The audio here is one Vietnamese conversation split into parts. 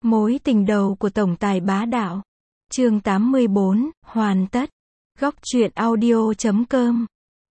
Mối tình đầu của tổng tài bá đạo. Chương 84, hoàn tất. Góc truyện audio.com.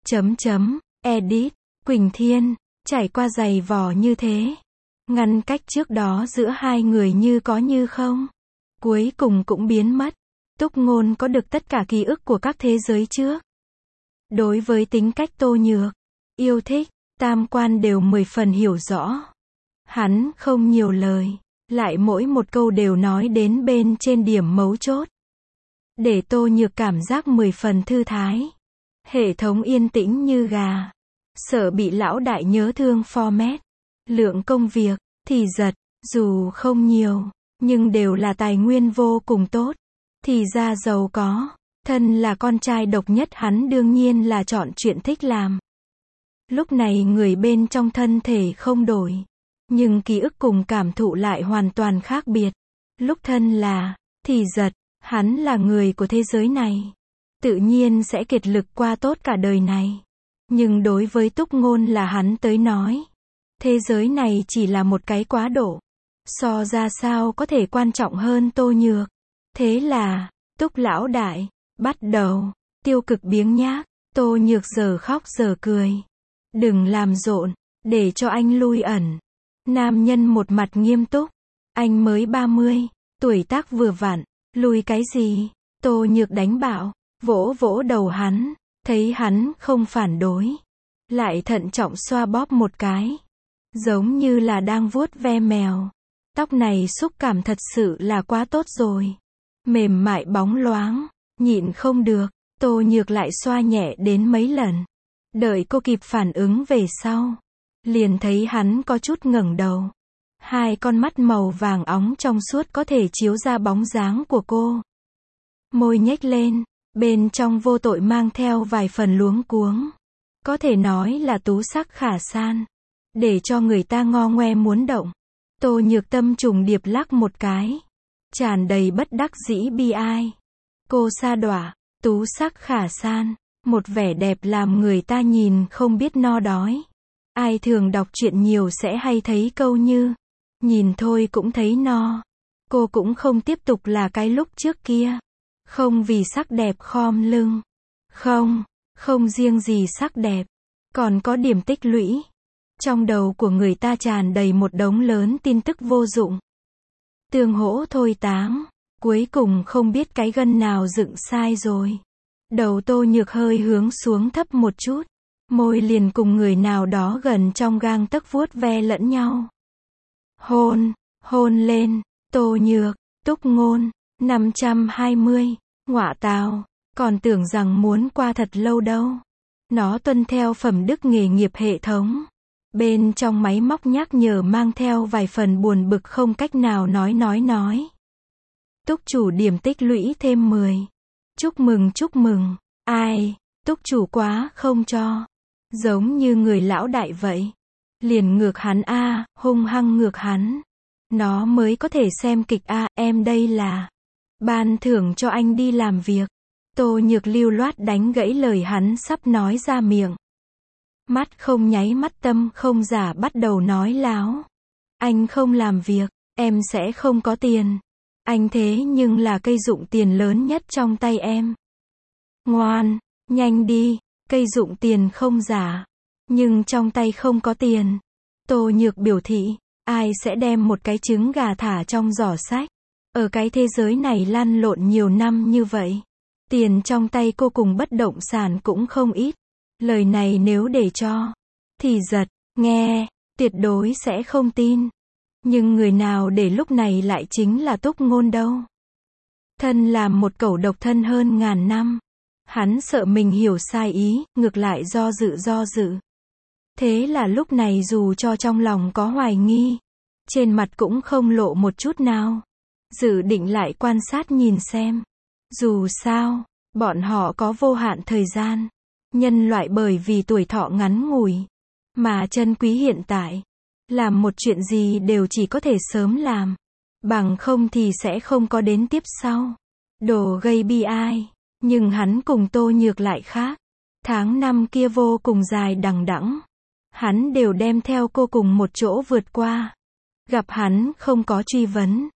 Edit. Quỳnh Thiên, trải qua dày vò như thế. Ngăn cách trước đó giữa hai người như có như không. Cuối cùng cũng biến mất. Túc Ngôn có được tất cả ký ức của các thế giới trước. Đối với tính cách Tô Nhược, yêu thích, tam quan đều 10 phần hiểu rõ. Hắn không nhiều lời, lại mỗi một câu đều nói đến bên trên điểm mấu chốt. Để Tô Nhược cảm giác 10 phần thư thái. Hệ thống yên tĩnh như gà. Sợ bị lão đại nhớ thương format. Lượng công việc, thì giật, dù không nhiều, nhưng đều là tài nguyên vô cùng tốt. Thì ra giàu có, thân là con trai độc nhất hắn đương nhiên là chọn chuyện thích làm. Lúc này người bên trong thân thể không đổi. Nhưng ký ức cùng cảm thụ lại hoàn toàn khác biệt. Lúc thân là, thì giật, hắn là người của thế giới này. Tự nhiên sẽ kiệt lực qua tốt cả đời này. Nhưng đối với Túc Ngôn là hắn tới nói. Thế giới này chỉ là một cái quá độ. So ra sao có thể quan trọng hơn Tô Nhược. Thế là, Túc lão đại, bắt đầu, tiêu cực biếng nhác, Tô Nhược giờ khóc giờ cười. Đừng làm rộn, để cho anh lui ẩn. Nam nhân một mặt nghiêm túc. Anh mới 30, tuổi tác vừa vặn, lui cái gì? Tô Nhược đánh bạo, vỗ vỗ đầu hắn, thấy hắn không phản đối. Lại thận trọng xoa bóp một cái. Giống như là đang vuốt ve mèo. Tóc này xúc cảm thật sự là quá tốt rồi. Mềm mại bóng loáng, nhịn không được, Tô Nhược lại xoa nhẹ đến mấy lần. Đợi cô kịp phản ứng về sau. Liền thấy hắn có chút ngẩng đầu. Hai con mắt màu vàng óng trong suốt có thể chiếu ra bóng dáng của cô. Môi nhếch lên, bên trong vô tội mang theo vài phần luống cuống. Có thể nói là tú sắc khả san. Để cho người ta ngo ngoe muốn động. Tô Nhược tâm trùng điệp lắc một cái. Tràn đầy bất đắc dĩ bi ai. Cô sa đọa, tú sắc khả san. Một vẻ đẹp làm người ta nhìn không biết no đói. Ai thường đọc truyện nhiều sẽ hay thấy câu như, nhìn thôi cũng thấy no. Cô cũng không tiếp tục là cái lúc trước kia. Không vì sắc đẹp khom lưng. Không riêng gì sắc đẹp. Còn có điểm tích lũy. Trong đầu của người ta tràn đầy một đống lớn tin tức vô dụng. Tương hỗ thôi táng. Cuối cùng không biết cái gân nào dựng sai rồi. Đầu Tô Nhược hơi hướng xuống thấp một chút. Môi liền cùng người nào đó gần trong gang tấc vuốt ve lẫn nhau. Hôn lên, Tô Nhược, Túc Ngôn, 520, ngọa tào, còn tưởng rằng muốn qua thật lâu đâu. Nó tuân theo phẩm đức nghề nghiệp hệ thống. Bên trong máy móc nhắc nhở mang theo vài phần buồn bực không cách nào nói. Túc chủ điểm tích lũy thêm 10. Chúc mừng. Ai, Túc chủ quá không cho. Giống như người lão đại vậy. Liền ngược hắn a, hung hăng ngược hắn. Nó mới có thể xem kịch a, em đây là ban thưởng cho anh đi làm việc. Tô Nhược lưu loát đánh gãy lời hắn sắp nói ra miệng. Mắt không nháy mắt tâm không giả bắt đầu nói láo. Anh không làm việc, em sẽ không có tiền. Anh thế nhưng là cây dụng tiền lớn nhất trong tay em. Ngoan, nhanh đi, cây dụng tiền không giả. Nhưng trong tay không có tiền. Tô Nhược biểu thị, ai sẽ đem một cái trứng gà thả trong giỏ sách. Ở cái thế giới này lăn lộn nhiều năm như vậy. Tiền trong tay cô cùng bất động sản cũng không ít. Lời này nếu để cho thì giật, nghe, tuyệt đối sẽ không tin. Nhưng người nào để lúc này lại chính là Túc Ngôn đâu. Thân làm một cẩu độc thân hơn ngàn năm. Hắn sợ mình hiểu sai ý, ngược lại do dự. Thế là lúc này dù cho trong lòng có hoài nghi, trên mặt cũng không lộ một chút nào. Dự định lại quan sát nhìn xem. Dù sao, bọn họ có vô hạn thời gian. Nhân loại bởi vì tuổi thọ ngắn ngủi, mà trân quý hiện tại. Làm một chuyện gì đều chỉ có thể sớm làm. Bằng không thì sẽ không có đến tiếp sau. Đồ gây bi ai. Nhưng hắn cùng Tô Nhược lại khác. Tháng năm kia vô cùng dài đằng đẵng. Hắn đều đem theo cô cùng một chỗ vượt qua. Gặp hắn không có truy vấn.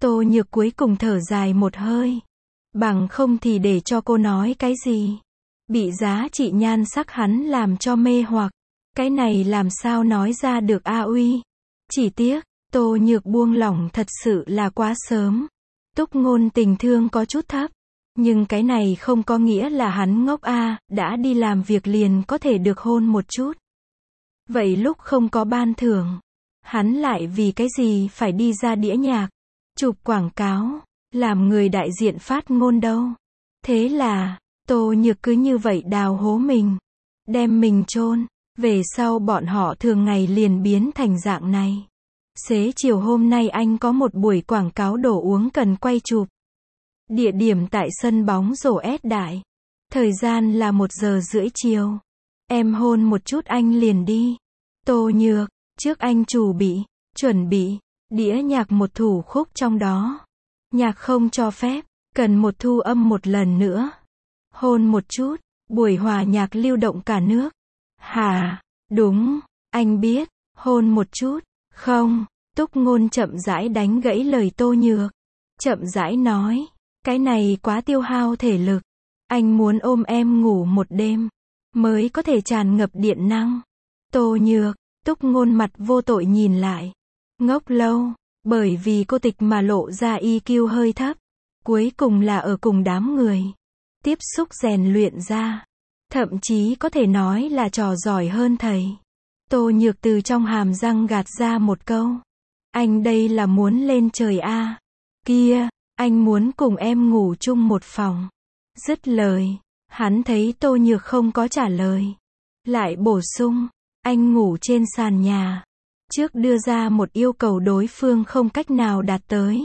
Tô Nhược cuối cùng thở dài một hơi. Bằng không thì để cho cô nói cái gì. Bị giá trị nhan sắc hắn làm cho mê hoặc. Cái này làm sao nói ra được a uy. Chỉ tiếc, Tô Nhược buông lỏng thật sự là quá sớm. Túc Ngôn tình thương có chút thấp. Nhưng cái này không có nghĩa là hắn ngốc a, đã đi làm việc liền có thể được hôn một chút. Vậy lúc không có ban thưởng, hắn lại vì cái gì phải đi ra đĩa nhạc, chụp quảng cáo, làm người đại diện phát ngôn đâu. Thế là, Tô Nhược cứ như vậy đào hố mình, đem mình chôn. Về sau bọn họ thường ngày liền biến thành dạng này. Xế chiều hôm nay anh có một buổi quảng cáo đồ uống cần quay chụp. Địa điểm tại sân bóng rổ S Đại. Thời gian là 1:30 chiều. Em hôn một chút anh liền đi. Tô Nhược, trước anh chuẩn bị, đĩa nhạc một thủ khúc trong đó. Nhạc không cho phép, cần một thu âm một lần nữa. Hôn một chút, buổi hòa nhạc lưu động cả nước. Hả, đúng, anh biết, hôn một chút, không, Túc Ngôn chậm rãi đánh gãy lời Tô Nhược. Chậm rãi nói, cái này quá tiêu hao thể lực. Anh muốn ôm em ngủ một đêm, mới có thể tràn ngập điện năng. Tô Nhược, Túc Ngôn mặt vô tội nhìn lại. Ngốc lâu, bởi vì cô tịch mà lộ ra EQ hơi thấp. Cuối cùng là ở cùng đám người. Tiếp xúc rèn luyện ra. Thậm chí có thể nói là trò giỏi hơn thầy. Tô Nhược từ trong hàm răng gạt ra một câu. Anh đây là muốn lên trời a. Kia, anh muốn cùng em ngủ chung một phòng. Dứt lời, hắn thấy Tô Nhược không có trả lời. Lại bổ sung, anh ngủ trên sàn nhà. Trước đưa ra một yêu cầu đối phương không cách nào đạt tới.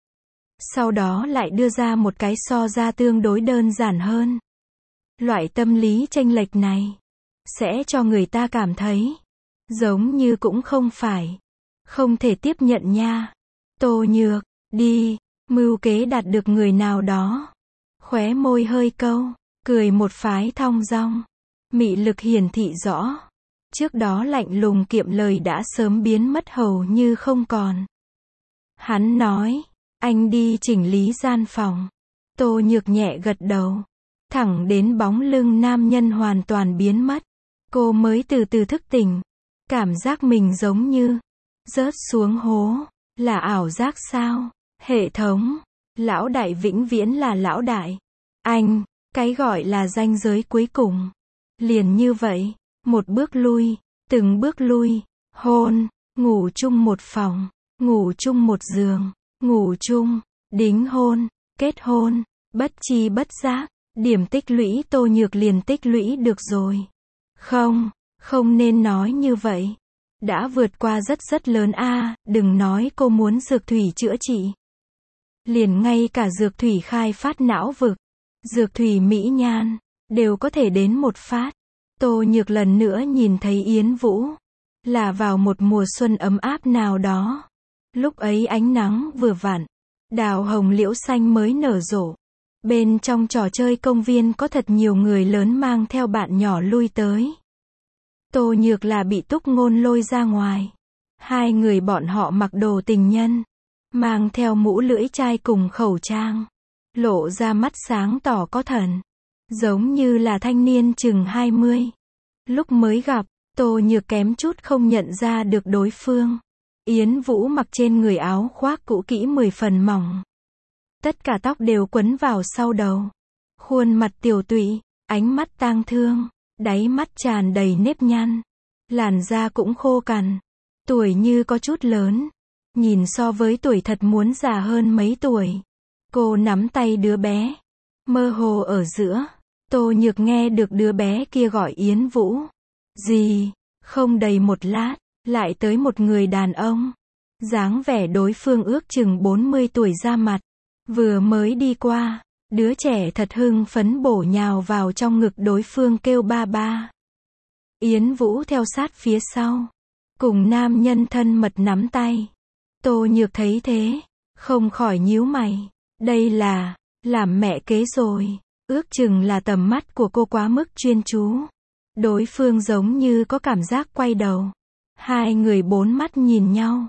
Sau đó lại đưa ra một cái so ra tương đối đơn giản hơn. Loại tâm lý chênh lệch này sẽ cho người ta cảm thấy giống như cũng không phải, không thể tiếp nhận nha. Tô Nhược, đi, mưu kế đạt được người nào đó. Khóe môi hơi câu, cười một phái thong dong. Mị lực hiển thị rõ. Trước đó lạnh lùng kiệm lời đã sớm biến mất hầu như không còn. Hắn nói, anh đi chỉnh lý gian phòng. Tô Nhược nhẹ gật đầu. Thẳng đến bóng lưng nam nhân hoàn toàn biến mất. Cô mới từ từ thức tỉnh. Cảm giác mình giống như rớt xuống hố. Là ảo giác sao? Hệ thống. Lão đại vĩnh viễn là lão đại. Anh, cái gọi là ranh giới cuối cùng. Liền như vậy, một bước lui, từng bước lui, hôn, ngủ chung một phòng, ngủ chung một giường, ngủ chung, đính hôn, kết hôn, bất chi bất giác, điểm tích lũy Tô Nhược liền tích lũy được rồi. Không nên nói như vậy. Đã vượt qua rất lớn a, đừng nói cô muốn dược thủy chữa trị. Liền ngay cả dược thủy khai phát não vực, dược thủy mỹ nhan, đều có thể đến một phát. Tô Nhược lần nữa nhìn thấy Yến Vũ. Là vào một mùa xuân ấm áp nào đó. Lúc ấy ánh nắng vừa vặn. Đào hồng liễu xanh mới nở rộ. Bên trong trò chơi công viên có thật nhiều người lớn mang theo bạn nhỏ lui tới. Tô Nhược là bị Túc Ngôn lôi ra ngoài. Hai người bọn họ mặc đồ tình nhân. Mang theo mũ lưỡi chai cùng khẩu trang. Lộ ra mắt sáng tỏ có thần. Giống như là thanh niên chừng 20. Lúc mới gặp, Tô Nhược kém chút không nhận ra được đối phương. Yến Vũ mặc trên người áo khoác cũ kỹ 10 phần mỏng. Tất cả tóc đều quấn vào sau đầu. Khuôn mặt tiều tụy, ánh mắt tang thương, đáy mắt tràn đầy nếp nhăn. Làn da cũng khô cằn. Tuổi như có chút lớn. Nhìn so với tuổi thật muốn già hơn mấy tuổi. Cô nắm tay đứa bé. Mơ hồ ở giữa, Tô Nhược nghe được đứa bé kia gọi Yến Vũ. Gì? Không đầy một lát, lại tới một người đàn ông. Dáng vẻ đối phương ước chừng 40 tuổi ra mặt. Vừa mới đi qua, đứa trẻ thật hưng phấn bổ nhào vào trong ngực đối phương kêu ba ba. Yến Vũ theo sát phía sau. Cùng nam nhân thân mật nắm tay. Tô Nhược thấy thế, không khỏi nhíu mày. Đây là, làm mẹ kế rồi. Ước chừng là tầm mắt của cô quá mức chuyên chú. Đối phương giống như có cảm giác quay đầu. Hai người bốn mắt nhìn nhau.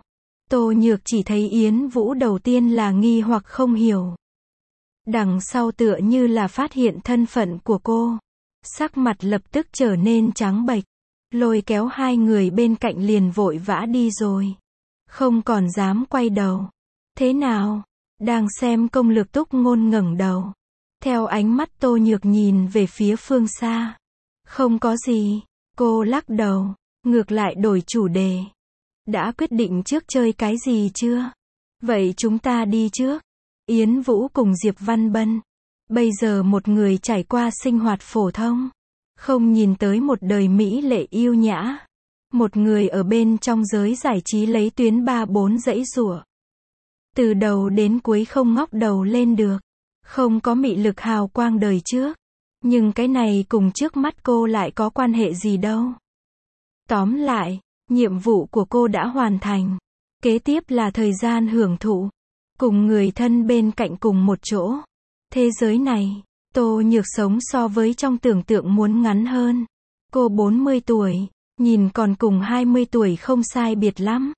Tô Nhược chỉ thấy Yến Vũ đầu tiên là nghi hoặc không hiểu. Đằng sau tựa như là phát hiện thân phận của cô. Sắc mặt lập tức trở nên trắng bệch. Lôi kéo hai người bên cạnh liền vội vã đi rồi. Không còn dám quay đầu. Thế nào? Đang xem công lược Túc Ngôn ngẩng đầu. Theo ánh mắt Tô Nhược nhìn về phía phương xa. Không có gì. Cô lắc đầu. Ngược lại đổi chủ đề. Đã quyết định trước chơi cái gì chưa? Vậy chúng ta đi trước. Yến Vũ cùng Diệp Văn Bân. Bây giờ một người trải qua sinh hoạt phổ thông. Không nhìn tới một đời mỹ lệ yêu nhã. Một người ở bên trong giới giải trí lấy tuyến 3-4 giãy giụa. Từ đầu đến cuối không ngóc đầu lên được. Không có mị lực hào quang đời trước. Nhưng cái này cùng trước mắt cô lại có quan hệ gì đâu. Tóm lại, nhiệm vụ của cô đã hoàn thành. Kế tiếp là thời gian hưởng thụ. Cùng người thân bên cạnh cùng một chỗ. Thế giới này, Tô Nhược sống so với trong tưởng tượng muốn ngắn hơn. Cô 40 tuổi, nhìn còn cùng 20 tuổi không sai biệt lắm.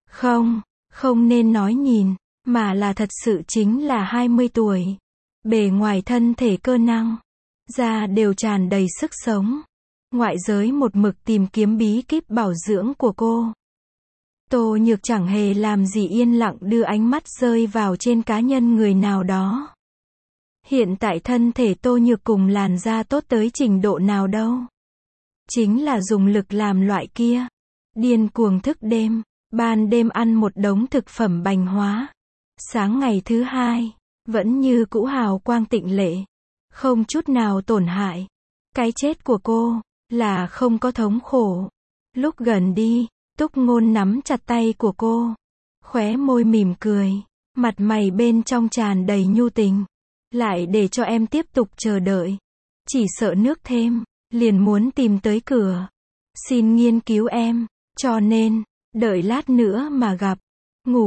Không nên nói nhìn, mà là thật sự chính là 20 tuổi. Bề ngoài thân thể cơ năng, da đều tràn đầy sức sống. Ngoại giới một mực tìm kiếm bí kíp bảo dưỡng của cô. Tô Nhược chẳng hề làm gì, yên lặng đưa ánh mắt rơi vào trên cá nhân người nào đó. Hiện tại thân thể Tô Nhược cùng làn da tốt tới trình độ nào đâu. Chính là dùng lực làm loại kia. Điên cuồng thức đêm, ban đêm ăn một đống thực phẩm bành hóa. Sáng ngày thứ hai, vẫn như cũ hào quang tịnh lệ. Không chút nào tổn hại. Cái chết của cô, là không có thống khổ. Lúc gần đi, Túc Ngôn nắm chặt tay của cô. Khóe môi mỉm cười. Mặt mày bên trong tràn đầy nhu tình. Lại để cho em tiếp tục chờ đợi. Chỉ sợ nước thêm, liền muốn tìm tới cửa. Xin nghiên cứu em, cho nên, đợi lát nữa mà gặp. Ngủ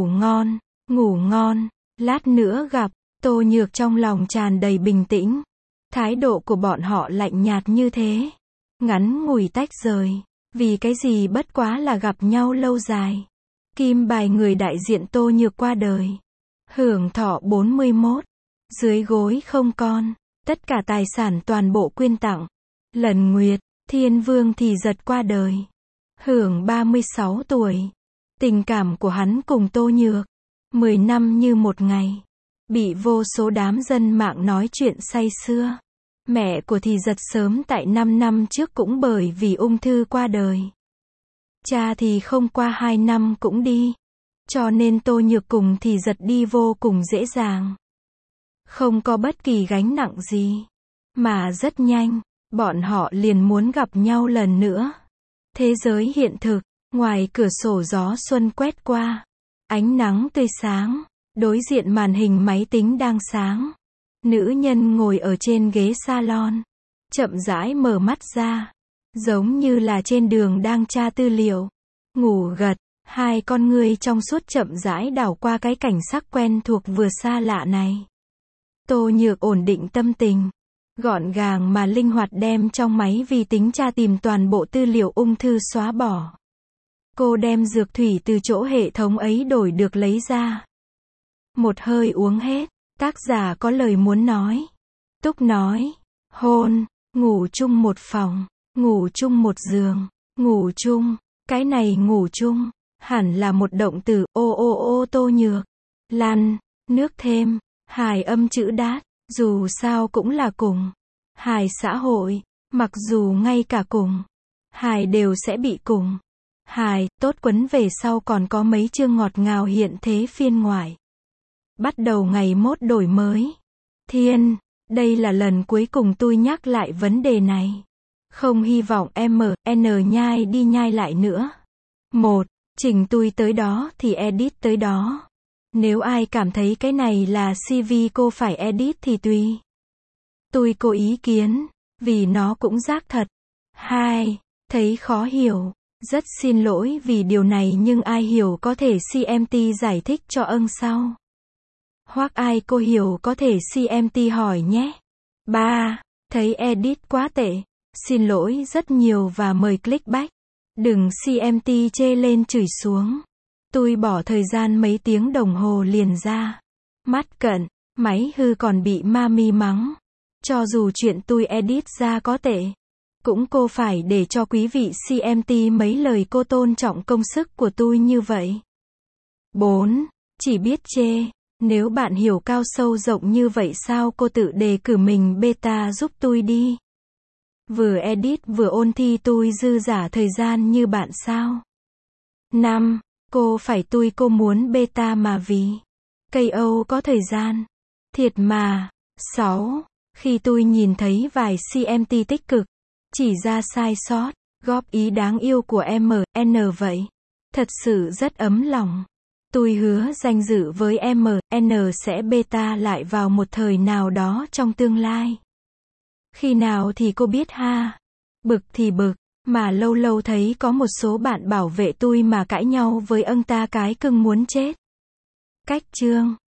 ngon, lát nữa gặp. Tô Nhược trong lòng tràn đầy bình tĩnh. Thái độ của bọn họ lạnh nhạt như thế. Ngắn ngủi tách rời. Vì cái gì bất quá là gặp nhau lâu dài. Kim bài người đại diện Tô Nhược qua đời. Hưởng thọ 41. Dưới gối không con. Tất cả tài sản toàn bộ quyên tặng. Lần Nguyệt, Thiên Vương thì giật qua đời. Hưởng 36 tuổi. Tình cảm của hắn cùng Tô Nhược. 10 năm như một ngày. Bị vô số đám dân mạng nói chuyện say sưa. Mẹ của thì giật sớm tại 5 năm trước cũng bởi vì ung thư qua đời. Cha thì không qua 2 năm cũng đi. Cho nên Tô Nhược cùng thì giật đi vô cùng dễ dàng. Không có bất kỳ gánh nặng gì. Mà rất nhanh, bọn họ liền muốn gặp nhau lần nữa. Thế giới hiện thực, ngoài cửa sổ gió xuân quét qua. Ánh nắng tươi sáng, đối diện màn hình máy tính đang sáng. Nữ nhân ngồi ở trên ghế salon. Chậm rãi mở mắt ra. Giống như là trên đường đang tra tư liệu. Ngủ gật, hai con ngươi trong suốt chậm rãi đảo qua cái cảnh sắc quen thuộc vừa xa lạ này. Tô Nhược ổn định tâm tình. Gọn gàng mà linh hoạt đem trong máy vi tính tra tìm toàn bộ tư liệu ung thư xóa bỏ. Cô đem dược thủy từ chỗ hệ thống ấy đổi được lấy ra. Một hơi uống hết. Tác giả có lời muốn nói. Túc nói. Hôn. Ngủ chung một phòng. Ngủ chung một giường. Ngủ chung. Cái này ngủ chung. Hẳn là một động từ. Ô Tô Nhược. Lăn. Nước thêm. Hài âm chữ đát. Dù sao cũng là cùng. Hài xã hội. Mặc dù ngay cả cùng. Hài đều sẽ bị cùng. Hài, tốt quấn về sau còn có mấy chương ngọt ngào hiện thế phiên ngoại. Bắt đầu ngày mốt đổi mới. Thiên, đây là lần cuối cùng tôi nhắc lại vấn đề này. Không hy vọng MN nhai đi nhai lại nữa. Chỉnh tôi tới đó thì edit tới đó. Nếu ai cảm thấy cái này là CV cô phải edit thì tùy. Tôi có ý kiến, vì nó cũng rác thật. 2. Thấy khó hiểu. Rất xin lỗi vì điều này nhưng ai hiểu có thể CMT giải thích cho ân sau. Hoặc ai cô hiểu có thể CMT hỏi nhé. 3. Thấy edit quá tệ. Xin lỗi rất nhiều và mời click back. Đừng CMT chê lên chửi xuống. Tôi bỏ thời gian mấy tiếng đồng hồ liền ra. Mắt cận, máy hư còn bị mami mắng. Cho dù chuyện tôi edit ra có tệ, cũng cô phải để cho quý vị CMT mấy lời cô tôn trọng công sức của tôi như vậy. 4. Chỉ biết chê. Nếu bạn hiểu cao sâu rộng như vậy sao cô tự đề cử mình beta giúp tôi đi. Vừa edit vừa ôn thi tôi dư dả thời gian như bạn sao? 5. Cô phải tôi cô muốn beta mà vì KO có thời gian. Thiệt mà. 6. Khi tôi nhìn thấy vài CMT tích cực, chỉ ra sai sót, góp ý đáng yêu của MN vậy. Thật sự rất ấm lòng. Tôi hứa danh dự với MN sẽ beta lại vào một thời nào đó trong tương lai. Khi nào thì cô biết ha. Bực thì bực, mà lâu lâu thấy có một số bạn bảo vệ tôi mà cãi nhau với ông ta cái cưng muốn chết. Cách chương